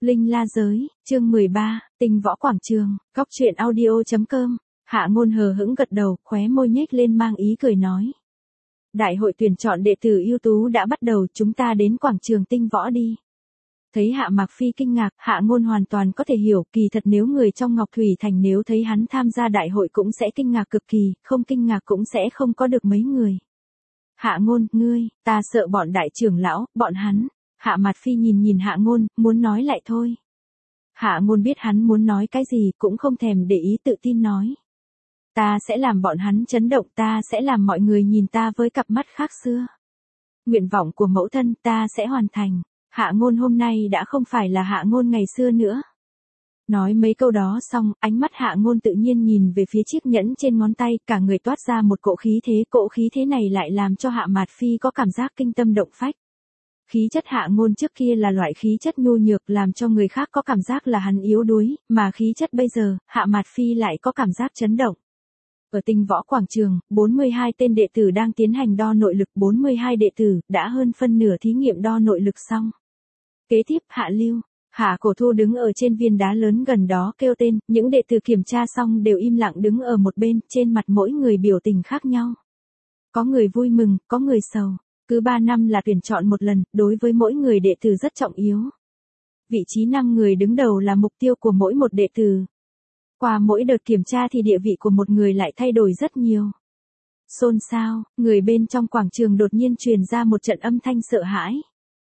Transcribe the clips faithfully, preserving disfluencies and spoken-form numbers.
Linh La Giới, chương mười ba, Tinh Võ Quảng Trường, Cóc truyện audio chấm com. Hạ Ngôn hờ hững gật đầu, khóe môi nhếch lên mang ý cười nói. Đại hội tuyển chọn đệ tử ưu tú đã bắt đầu, chúng ta đến quảng trường Tinh Võ đi. Thấy Hạ Mạc Phi kinh ngạc, Hạ Ngôn hoàn toàn có thể hiểu, kỳ thật nếu người trong Ngọc Thủy Thành nếu thấy hắn tham gia đại hội cũng sẽ kinh ngạc cực kỳ, không kinh ngạc cũng sẽ không có được mấy người. Hạ Ngôn, ngươi, ta sợ bọn đại trưởng lão, bọn hắn. Hạ Mạt Phi nhìn nhìn Hạ Ngôn, muốn nói lại thôi. Hạ Ngôn biết hắn muốn nói cái gì, cũng không thèm để ý, tự tin nói. Ta sẽ làm bọn hắn chấn động, ta sẽ làm mọi người nhìn ta với cặp mắt khác xưa. Nguyện vọng của mẫu thân ta sẽ hoàn thành. Hạ Ngôn hôm nay đã không phải là Hạ Ngôn ngày xưa nữa. Nói mấy câu đó xong, ánh mắt Hạ Ngôn tự nhiên nhìn về phía chiếc nhẫn trên ngón tay, cả người toát ra một cỗ khí thế, cỗ khí thế này lại làm cho Hạ Mạt Phi có cảm giác kinh tâm động phách. Khí chất Hạ Ngôn trước kia là loại khí chất nhu nhược làm cho người khác có cảm giác là hắn yếu đuối, mà khí chất bây giờ, Hạ Mạt Phi lại có cảm giác chấn động. Ở Tinh Võ Quảng Trường, bốn mươi hai tên đệ tử đang tiến hành đo nội lực, bốn mươi hai đệ tử đã hơn phân nửa thí nghiệm đo nội lực xong. Kế tiếp, Hạ Lưu, Hạ Cổ Thu đứng ở trên viên đá lớn gần đó kêu tên, những đệ tử kiểm tra xong đều im lặng đứng ở một bên, trên mặt mỗi người biểu tình khác nhau. Có người vui mừng, có người sầu. Cứ ba năm là tuyển chọn một lần, đối với mỗi người đệ tử rất trọng yếu. Vị trí năm người đứng đầu là mục tiêu của mỗi một đệ tử. Qua mỗi đợt kiểm tra thì địa vị của một người lại thay đổi rất nhiều. Xôn xao, người bên trong quảng trường đột nhiên truyền ra một trận âm thanh sợ hãi.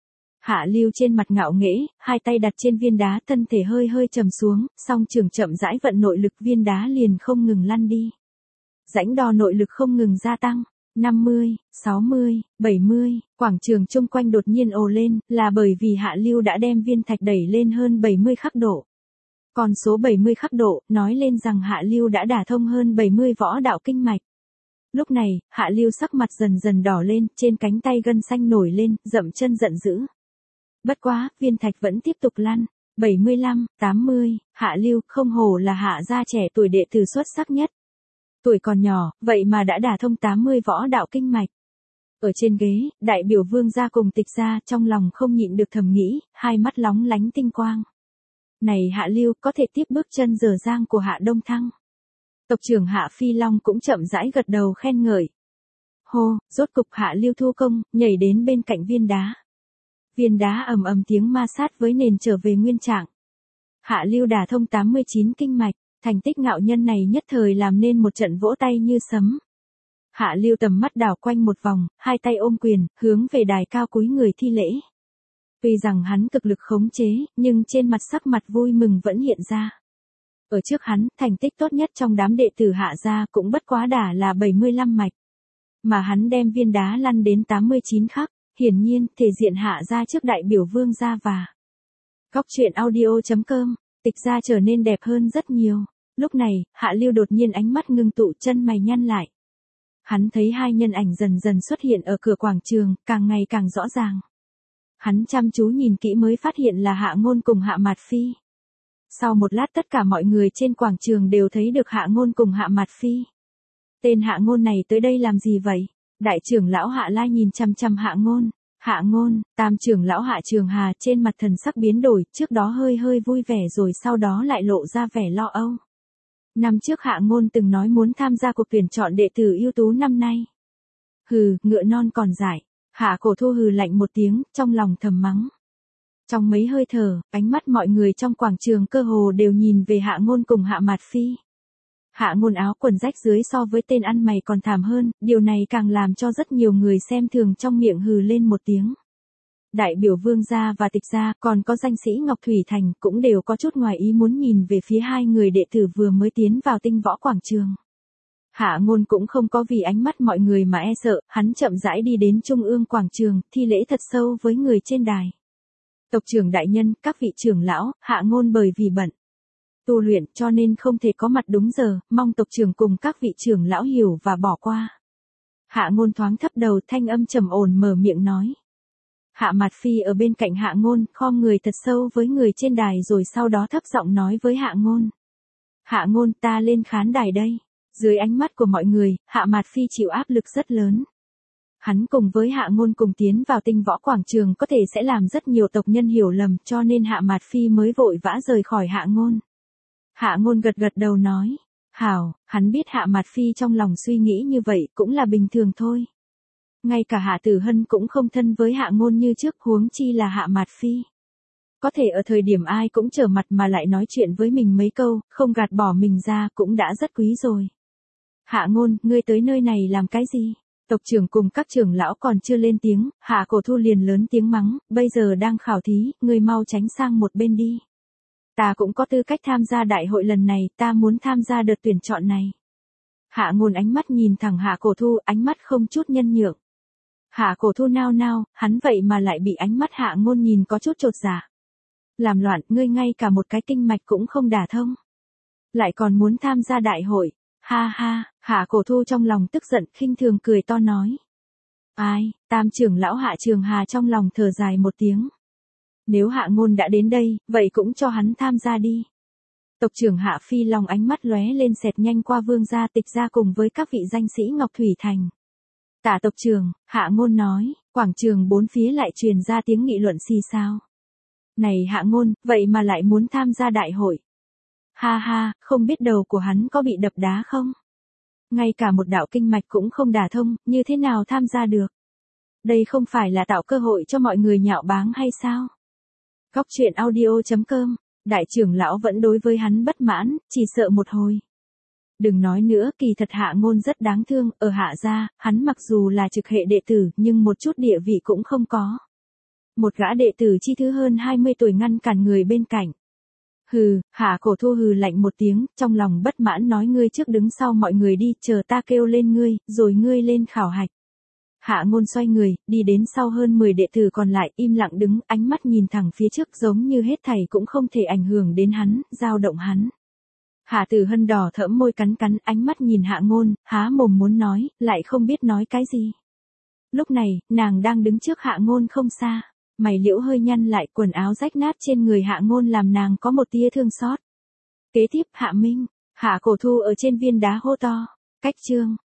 Hạ Lưu trên mặt ngạo nghễ, hai tay đặt trên viên đá, thân thể hơi hơi trầm xuống, song trường chậm rãi vận nội lực, viên đá liền không ngừng lăn đi. Rãnh đo nội lực không ngừng gia tăng. năm mươi, sáu mươi, bảy mươi, quảng trường chung quanh đột nhiên ồ lên, là bởi vì Hạ Lưu đã đem viên thạch đẩy lên hơn bảy mươi khắc độ. Còn số bảy mươi khắc độ, nói lên rằng Hạ Lưu đã đả thông hơn bảy mươi võ đạo kinh mạch. Lúc này, Hạ Lưu sắc mặt dần dần đỏ lên, trên cánh tay gân xanh nổi lên, dậm chân giận dữ. Bất quá, viên thạch vẫn tiếp tục lăn. bảy mươi lăm, tám mươi, Hạ Lưu không hổ là Hạ gia trẻ tuổi đệ tử xuất sắc nhất. Tuổi còn nhỏ, vậy mà đã đả thông tám mươi võ đạo kinh mạch. Ở trên ghế, đại biểu Vương gia cùng Tịch gia trong lòng không nhịn được thầm nghĩ, hai mắt lóng lánh tinh quang. Này Hạ Lưu có thể tiếp bước chân dở dang của Hạ Đông Thăng. Tộc trưởng Hạ Phi Long cũng chậm rãi gật đầu khen ngợi. Hô, rốt cục Hạ Lưu thu công, nhảy đến bên cạnh viên đá. Viên đá ầm ầm tiếng ma sát với nền trở về nguyên trạng. Hạ Lưu đả thông tám mươi chín kinh mạch. Thành tích ngạo nhân này nhất thời làm nên một trận vỗ tay như sấm. Hạ Lưu tầm mắt đảo quanh một vòng, hai tay ôm quyền, hướng về đài cao cúi người thi lễ. Tuy rằng hắn cực lực khống chế, nhưng trên mặt sắc mặt vui mừng vẫn hiện ra. Ở trước hắn, thành tích tốt nhất trong đám đệ tử Hạ gia cũng bất quá đả là bảy mươi lăm mạch. Mà hắn đem viên đá lăn đến tám mươi chín khắc, hiển nhiên, thể diện Hạ gia trước đại biểu Vương gia và Cóc truyện audio chấm com, Tịch gia trở nên đẹp hơn rất nhiều. Lúc này, Hạ Lưu đột nhiên ánh mắt ngưng tụ, chân mày nhăn lại. Hắn thấy hai nhân ảnh dần dần xuất hiện ở cửa quảng trường, càng ngày càng rõ ràng. Hắn chăm chú nhìn kỹ mới phát hiện là Hạ Ngôn cùng Hạ Mạt Phi. Sau một lát tất cả mọi người trên quảng trường đều thấy được Hạ Ngôn cùng Hạ Mạt Phi. Tên Hạ Ngôn này tới đây làm gì vậy? Đại trưởng lão Hạ Lai nhìn chăm chăm Hạ Ngôn. Hạ Ngôn, tam trưởng lão Hạ Trường Hà trên mặt thần sắc biến đổi, trước đó hơi hơi vui vẻ rồi sau đó lại lộ ra vẻ lo âu. Năm trước Hạ Ngôn từng nói muốn tham gia cuộc tuyển chọn đệ tử ưu tú năm nay. Hừ, ngựa non còn dại. Hạ Cổ Thu hừ lạnh một tiếng, trong lòng thầm mắng. Trong mấy hơi thở, ánh mắt mọi người trong quảng trường cơ hồ đều nhìn về Hạ Ngôn cùng Hạ Mạt Phi. Hạ Ngôn áo quần rách dưới so với tên ăn mày còn thảm hơn, điều này càng làm cho rất nhiều người xem thường trong miệng hừ lên một tiếng. Đại biểu Vương gia và Tịch gia, còn có danh sĩ Ngọc Thủy Thành cũng đều có chút ngoài ý muốn nhìn về phía hai người đệ tử vừa mới tiến vào Tinh Võ Quảng Trường. Hạ Ngôn cũng không có vì ánh mắt mọi người mà e sợ, hắn chậm rãi đi đến trung ương quảng trường, thi lễ thật sâu với người trên đài. Tộc trưởng đại nhân, các vị trưởng lão, Hạ Ngôn bởi vì bận tu luyện cho nên không thể có mặt đúng giờ, mong tộc trưởng cùng các vị trưởng lão hiểu và bỏ qua. Hạ Ngôn thoáng thấp đầu, thanh âm trầm ổn mở miệng nói. Hạ Mạt Phi ở bên cạnh Hạ Ngôn, khom người thật sâu với người trên đài rồi sau đó thấp giọng nói với Hạ Ngôn. Hạ Ngôn, ta lên khán đài đây. Dưới ánh mắt của mọi người, Hạ Mạt Phi chịu áp lực rất lớn. Hắn cùng với Hạ Ngôn cùng tiến vào Tinh Võ Quảng Trường có thể sẽ làm rất nhiều tộc nhân hiểu lầm, cho nên Hạ Mạt Phi mới vội vã rời khỏi Hạ Ngôn. Hạ Ngôn gật gật đầu nói, hảo, hắn biết Hạ Mạt Phi trong lòng suy nghĩ như vậy cũng là bình thường thôi. Ngay cả Hạ Tử Hân cũng không thân với Hạ Ngôn như trước, huống chi là Hạ Mạt Phi. Có thể ở thời điểm ai cũng trở mặt mà lại nói chuyện với mình mấy câu, không gạt bỏ mình ra cũng đã rất quý rồi. Hạ Ngôn, ngươi tới nơi này làm cái gì? Tộc trưởng cùng các trưởng lão còn chưa lên tiếng, Hạ Cổ Thu liền lớn tiếng mắng, bây giờ đang khảo thí, ngươi mau tránh sang một bên đi. Ta cũng có tư cách tham gia đại hội lần này, ta muốn tham gia đợt tuyển chọn này. Hạ Ngôn ánh mắt nhìn thẳng Hạ Cổ Thu, ánh mắt không chút nhân nhượng. Hạ Cổ Thu nao nao, hắn vậy mà lại bị ánh mắt Hạ Ngôn nhìn có chút chột dạ. Làm loạn, ngươi ngay cả một cái kinh mạch cũng không đả thông. Lại còn muốn tham gia đại hội. Ha ha, Hạ Cổ Thu trong lòng tức giận, khinh thường cười to nói. Ai, tam trưởng lão Hạ Trường Hà trong lòng thở dài một tiếng. Nếu Hạ Ngôn đã đến đây, vậy cũng cho hắn tham gia đi. Tộc trưởng Hạ Phi Long ánh mắt lóe lên xẹt nhanh qua Vương gia Tịch gia cùng với các vị danh sĩ Ngọc Thủy Thành. Tả tộc trưởng, Hạ Ngôn nói, quảng trường bốn phía lại truyền ra tiếng nghị luận xì xào. Này Hạ Ngôn, vậy mà lại muốn tham gia đại hội. Ha ha, không biết đầu của hắn có bị đập đá không? Ngay cả một đạo kinh mạch cũng không đả thông, như thế nào tham gia được? Đây không phải là tạo cơ hội cho mọi người nhạo báng hay sao? Góc truyện audio chấm com, đại trưởng lão vẫn đối với hắn bất mãn, chỉ sợ một hồi. Đừng nói nữa, kỳ thật Hạ Ngôn rất đáng thương, ở Hạ gia, hắn mặc dù là trực hệ đệ tử, nhưng một chút địa vị cũng không có. Một gã đệ tử chi thứ hơn hai mươi tuổi ngăn cản người bên cạnh. Hừ, Hạ Cổ Thu hừ lạnh một tiếng, trong lòng bất mãn nói ngươi trước đứng sau mọi người đi, chờ ta kêu lên ngươi, rồi ngươi lên khảo hạch. Hạ Ngôn xoay người, đi đến sau hơn mười đệ tử còn lại, im lặng đứng, ánh mắt nhìn thẳng phía trước giống như hết thảy cũng không thể ảnh hưởng đến hắn, dao động hắn. Hạ Tử Hân đỏ thẫm môi cắn cắn, ánh mắt nhìn Hạ Ngôn, há mồm muốn nói, lại không biết nói cái gì. Lúc này, nàng đang đứng trước Hạ Ngôn không xa. Mày liễu hơi nhăn lại, quần áo rách nát trên người Hạ Ngôn làm nàng có một tia thương xót. Kế tiếp, Hạ Minh, Hạ Cổ Thu ở trên viên đá hô to, cách chương.